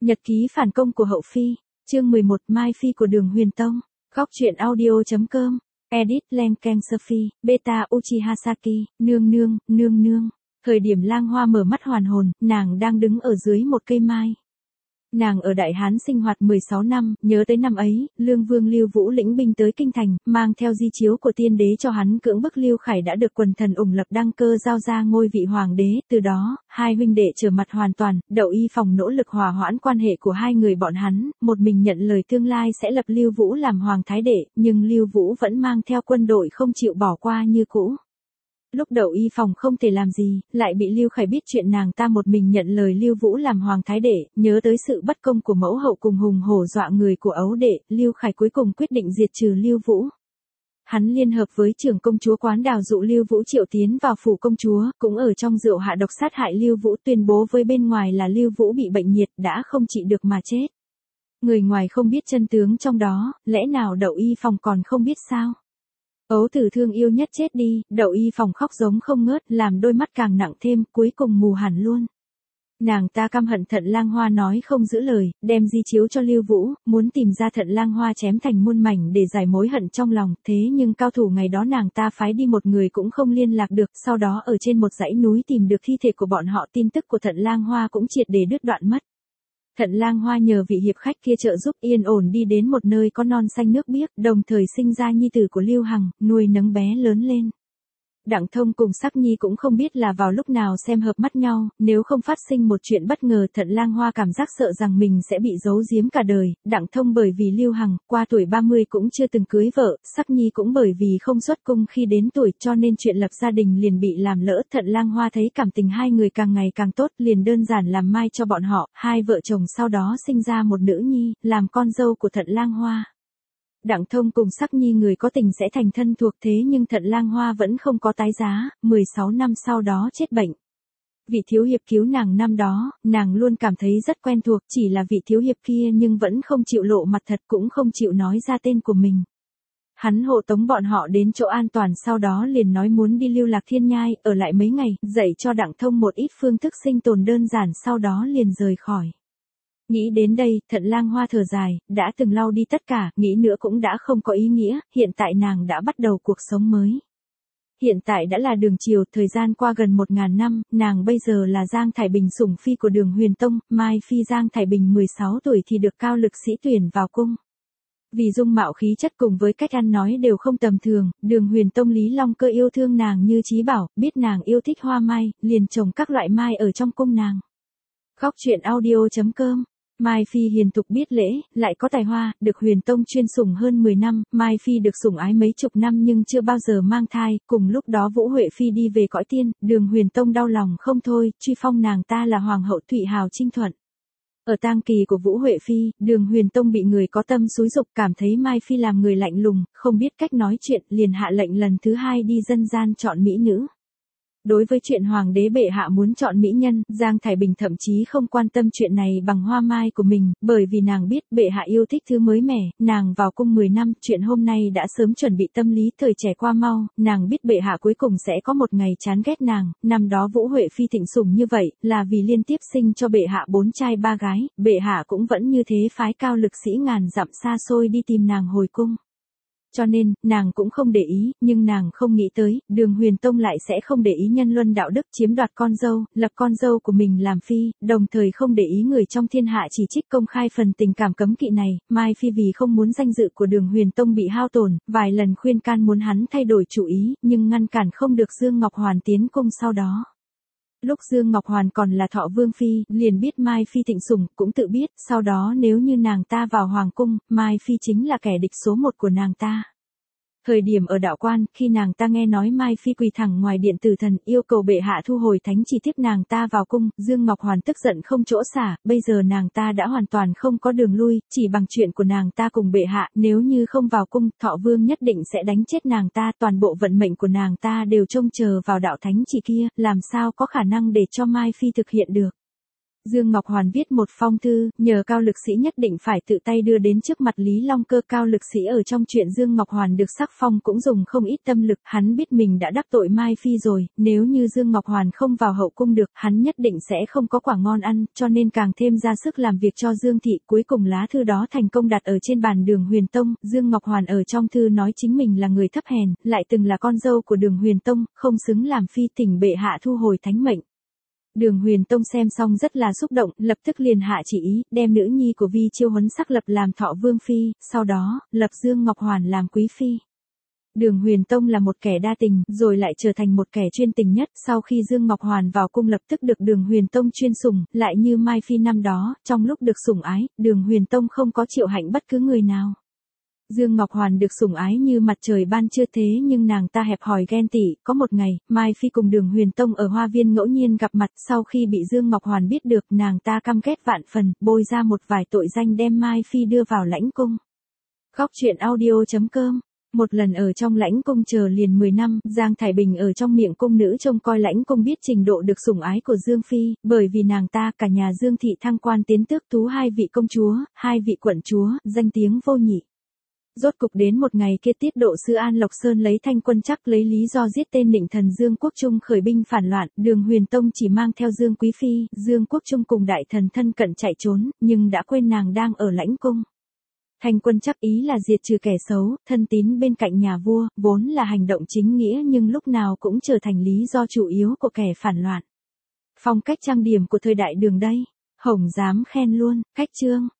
Nhật ký phản công của Hậu Phi, chương 11 Mai Phi của Đường Huyền Tông, góc truyện audio.com, edit Lenken Sophie, beta Uchiha Saki, nương. Thời điểm Lang Hoa mở mắt hoàn hồn, nàng đang đứng ở dưới một cây mai. Nàng ở Đại Hán sinh hoạt 16 năm, nhớ tới năm ấy, Lương Vương Lưu Vũ lĩnh binh tới Kinh Thành, mang theo di chiếu của tiên đế cho hắn cưỡng bức Lưu Khải đã được quần thần ủng lập đăng cơ giao ra ngôi vị hoàng đế, từ đó, hai huynh đệ trở mặt hoàn toàn, Đậu Y Phòng nỗ lực hòa hoãn quan hệ của hai người bọn hắn, một mình nhận lời tương lai sẽ lập Lưu Vũ làm hoàng thái đệ, nhưng Lưu Vũ vẫn mang theo quân đội không chịu bỏ qua như cũ. Lúc Đậu Y Phòng không thể làm gì, lại bị Lưu Khải biết chuyện nàng ta một mình nhận lời Lưu Vũ làm hoàng thái đệ, nhớ tới sự bất công của mẫu hậu cùng hùng hổ dọa người của ấu đệ, Lưu Khải cuối cùng quyết định diệt trừ Lưu Vũ. Hắn liên hợp với trưởng công chúa Quán Đào dụ Lưu Vũ triệu tiến vào phủ công chúa, cũng ở trong rượu hạ độc sát hại Lưu Vũ, tuyên bố với bên ngoài là Lưu Vũ bị bệnh nhiệt đã không trị được mà chết. Người ngoài không biết chân tướng trong đó, lẽ nào Đậu Y Phòng còn không biết sao? Ấu tử thương yêu nhất chết đi, Đậu Y Phòng khóc giống không ngớt, làm đôi mắt càng nặng thêm, cuối cùng mù hẳn luôn. Nàng ta căm hận Thận Lang Hoa nói không giữ lời, đem di chiếu cho Lưu Vũ, muốn tìm ra Thận Lang Hoa chém thành muôn mảnh để giải mối hận trong lòng, thế nhưng cao thủ ngày đó nàng ta phái đi một người cũng không liên lạc được, sau đó ở trên một dãy núi tìm được thi thể của bọn họ, tin tức của Thận Lang Hoa cũng triệt để đứt đoạn mất. Thận Lang Hoa nhờ vị hiệp khách kia trợ giúp yên ổn đi đến một nơi có non xanh nước biếc, đồng thời sinh ra nhi tử của Lưu Hằng, nuôi nấng bé lớn lên. Đặng Thông cùng Sắc Nhi cũng không biết là vào lúc nào xem hợp mắt nhau, nếu không phát sinh một chuyện bất ngờ, Thận Lang Hoa cảm giác sợ rằng mình sẽ bị giấu giếm cả đời. Đặng Thông bởi vì Lưu Hằng qua tuổi 30 cũng chưa từng cưới vợ, Sắc Nhi cũng bởi vì không xuất cung khi đến tuổi, cho nên chuyện lập gia đình liền bị làm lỡ. Thận Lang Hoa thấy cảm tình hai người càng ngày càng tốt, liền đơn giản làm mai cho bọn họ, hai vợ chồng sau đó sinh ra một nữ nhi, làm con dâu của Thận Lang Hoa. Đặng Thông cùng Sắc Nhi người có tình sẽ thành thân thuộc, thế nhưng Thận Lang Hoa vẫn không có tái giá, 16 năm sau đó chết bệnh. Vị thiếu hiệp cứu nàng năm đó, nàng luôn cảm thấy rất quen thuộc, chỉ là vị thiếu hiệp kia nhưng vẫn không chịu lộ mặt thật, cũng không chịu nói ra tên của mình. Hắn hộ tống bọn họ đến chỗ an toàn, sau đó liền nói muốn đi Lưu Lạc Thiên Nhai, ở lại mấy ngày, dạy cho Đặng Thông một ít phương thức sinh tồn đơn giản, sau đó liền rời khỏi. Nghĩ đến đây, Thận Lang Hoa thở dài, đã từng lau đi tất cả, nghĩ nữa cũng đã không có ý nghĩa, hiện tại nàng đã bắt đầu cuộc sống mới. Hiện tại đã là Đường Triều, thời gian qua gần 1000 năm, nàng bây giờ là Giang Thải Bình sủng phi của Đường Huyền Tông, Mai Phi Giang Thải Bình 16 tuổi thì được cao lực sĩ tuyển vào cung. Vì dung mạo khí chất cùng với cách ăn nói đều không tầm thường, Đường Huyền Tông Lý Long Cơ yêu thương nàng như chí bảo, biết nàng yêu thích hoa mai, liền trồng các loại mai ở trong cung nàng. Góc truyện audio.com. Mai Phi hiền thục biết lễ, lại có tài hoa, được Huyền Tông chuyên sủng hơn 10 năm, Mai Phi được sủng ái mấy chục năm nhưng chưa bao giờ mang thai, cùng lúc đó Vũ Huệ Phi đi về cõi tiên, Đường Huyền Tông đau lòng không thôi, truy phong nàng ta là Hoàng hậu Thụy Hào Trinh Thuận. Ở tang kỳ của Vũ Huệ Phi, Đường Huyền Tông bị người có tâm xúi dục, cảm thấy Mai Phi làm người lạnh lùng, không biết cách nói chuyện, liền hạ lệnh lần thứ hai đi dân gian chọn mỹ nữ. Đối với chuyện hoàng đế bệ hạ muốn chọn mỹ nhân, Giang Thải Bình thậm chí không quan tâm chuyện này bằng hoa mai của mình, bởi vì nàng biết bệ hạ yêu thích thứ mới mẻ, nàng vào cung 10 năm, chuyện hôm nay đã sớm chuẩn bị tâm lý, thời trẻ qua mau, nàng biết bệ hạ cuối cùng sẽ có một ngày chán ghét nàng, năm đó Vũ Huệ Phi thịnh sủng như vậy, là vì liên tiếp sinh cho bệ hạ 4 trai 3 gái, bệ hạ cũng vẫn như thế phái cao lực sĩ ngàn dặm xa xôi đi tìm nàng hồi cung. Cho nên, nàng cũng không để ý, nhưng nàng không nghĩ tới, Đường Huyền Tông lại sẽ không để ý nhân luân đạo đức, chiếm đoạt con dâu, lập con dâu của mình làm phi, đồng thời không để ý người trong thiên hạ chỉ trích công khai phần tình cảm cấm kỵ này. Mai Phi vì không muốn danh dự của Đường Huyền Tông bị hao tổn, vài lần khuyên can muốn hắn thay đổi chủ ý, nhưng ngăn cản không được Dương Ngọc Hoàn tiến cung sau đó. Lúc Dương Ngọc Hoàn còn là Thọ Vương Phi, liền biết Mai Phi thịnh sủng, cũng tự biết, sau đó nếu như nàng ta vào hoàng cung, Mai Phi chính là kẻ địch số 1 của nàng ta. Thời điểm ở đạo quan, khi nàng ta nghe nói Mai Phi quỳ thẳng ngoài điện tử thần, yêu cầu bệ hạ thu hồi thánh chỉ tiếp nàng ta vào cung, Dương Ngọc Hoàn tức giận không chỗ xả, bây giờ nàng ta đã hoàn toàn không có đường lui, chỉ bằng chuyện của nàng ta cùng bệ hạ, nếu như không vào cung, Thọ Vương nhất định sẽ đánh chết nàng ta, toàn bộ vận mệnh của nàng ta đều trông chờ vào đạo thánh chỉ kia, làm sao có khả năng để cho Mai Phi thực hiện được. Dương Ngọc Hoàn viết một phong thư, nhờ Cao Lực Sĩ nhất định phải tự tay đưa đến trước mặt Lý Long Cơ. Cao Lực Sĩ ở trong chuyện Dương Ngọc Hoàn được sắc phong cũng dùng không ít tâm lực, hắn biết mình đã đắc tội Mai Phi rồi, nếu như Dương Ngọc Hoàn không vào hậu cung được, hắn nhất định sẽ không có quả ngon ăn, cho nên càng thêm ra sức làm việc cho Dương Thị. Cuối cùng lá thư đó thành công đặt ở trên bàn Đường Huyền Tông. Dương Ngọc Hoàn ở trong thư nói chính mình là người thấp hèn, lại từng là con dâu của Đường Huyền Tông, không xứng làm phi, thỉnh bệ hạ thu hồi thánh mệnh. Đường Huyền Tông xem xong rất là xúc động, lập tức liền hạ chỉ ý, đem nữ nhi của Vi Chiêu Huấn sắc lập làm Thọ Vương Phi, sau đó, lập Dương Ngọc Hoàn làm Quý Phi. Đường Huyền Tông là một kẻ đa tình, rồi lại trở thành một kẻ chuyên tình nhất, sau khi Dương Ngọc Hoàn vào cung lập tức được Đường Huyền Tông chuyên sủng, lại như Mai Phi năm đó, trong lúc được sủng ái, Đường Huyền Tông không có chịu hạnh bất cứ người nào. Dương Ngọc Hoàn được sủng ái như mặt trời ban trưa, thế nhưng nàng ta hẹp hòi ghen tị. Có một ngày, Mai Phi cùng Đường Huyền Tông ở hoa viên ngẫu nhiên gặp mặt, sau khi bị Dương Ngọc Hoàn biết được, nàng ta căm ghét vạn phần, bôi ra một vài tội danh đem Mai Phi đưa vào lãnh cung. Góc truyện audio.com. Một lần ở trong lãnh cung chờ liền 10 năm, Giang Thái Bình ở trong miệng cung nữ trông coi lãnh cung biết trình độ được sủng ái của Dương Phi, bởi vì nàng ta cả nhà Dương Thị thăng quan tiến tước tú 2 vị công chúa, 2 vị quận chúa, danh tiếng vô nhị. Rốt cục đến một ngày kia, Tiết Độ Sư An Lộc Sơn lấy Thanh Quân Trắc lấy lý do giết tên Nịnh Thần Dương Quốc Trung khởi binh phản loạn, Đường Huyền Tông chỉ mang theo Dương Quý Phi, Dương Quốc Trung cùng đại thần thân cận chạy trốn, nhưng đã quên nàng đang ở lãnh cung. Thanh Quân Trắc ý là diệt trừ kẻ xấu, thân tín bên cạnh nhà vua, vốn là hành động chính nghĩa nhưng lúc nào cũng trở thành lý do chủ yếu của kẻ phản loạn. Phong cách trang điểm của thời đại Đường đây, Hồng dám khen luôn, cách chương.